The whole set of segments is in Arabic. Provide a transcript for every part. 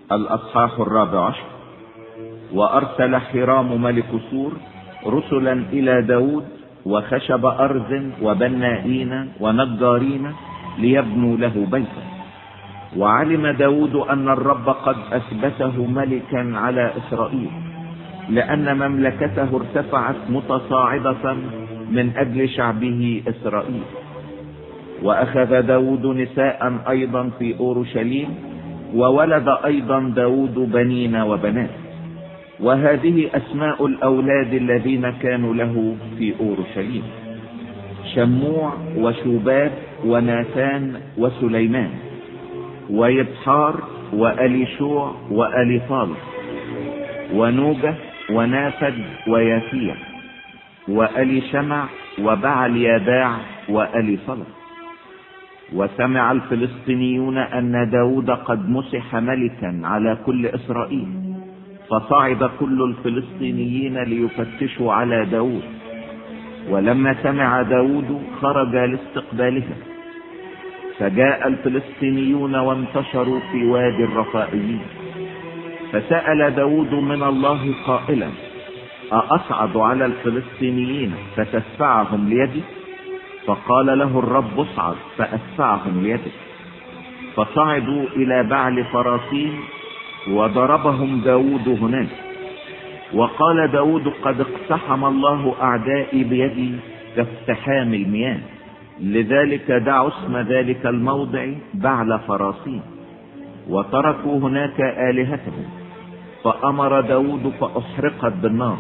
الأصحاح 14. وأرسل حرام ملك سور رسلا إلى داود وخشب أرز وبنائين ونجارين ليبنوا له بيتا. وعلم داود أن الرب قد أثبته ملكا على إسرائيل، لأن مملكته ارتفعت متصاعدة من أجل شعبه إسرائيل. وأخذ داود نساء أيضا في أورشليم، وولد أيضا داود بنين وبنات. وهذه أسماء الأولاد الذين كانوا له في أورشليم: شموع وشوباب وناثان وسليمان ويبحار وأليشوع وأليفال ونوجة ونافد ويافيع وأليشمع وبعل يداع وأليصلة. وسمع الفلسطينيون أن داود قد مسح ملكا على كل إسرائيل، فصعد كل الفلسطينيين ليفتشوا على داود. ولما سمع داود خرج لاستقبالهم، فجاء الفلسطينيون وانتشروا في وادي الرفائيين. فسأل داود من الله قائلا: أصعد على الفلسطينيين فتدفعهم ليدي؟ فقال له الرب: اصعد فأدفعهم ليدك. فصعدوا إلى بعل فراسين وضربهم داود هناك. وقال داود: قد اقتحم الله أعدائي بيدي كاقتحام المياه، لذلك دعوا اسم ذلك الموضع بعل فراسين، وتركوا هناك آلهتهم. فأمر داود فأحرقت بالنار.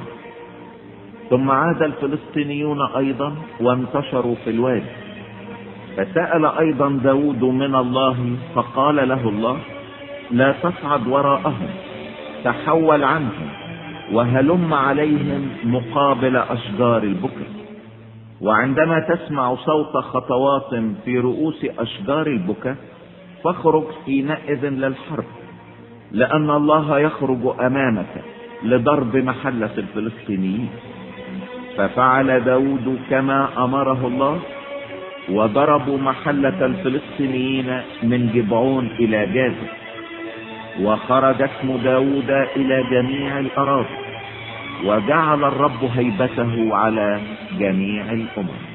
ثم عاد الفلسطينيون أيضا وانتشروا في الوادي. فسأل أيضا داود من الله، فقال له الله: لا تصعد وراءهم، تحول عنهم وهلم عليهم مقابل أشجار البكر. وعندما تسمع صوت خطوات في رؤوس أشجار البكا فاخرج حينئذ للحرب، لأن الله يخرج أمامك لضرب محلة الفلسطينيين. ففعل داود كما أمره الله، وضربوا محلة الفلسطينيين من جبعون إلى جازر. وخرج اسم داود إلى جميع الأراضي، وجعل الرب هيبته على جميع الأمم.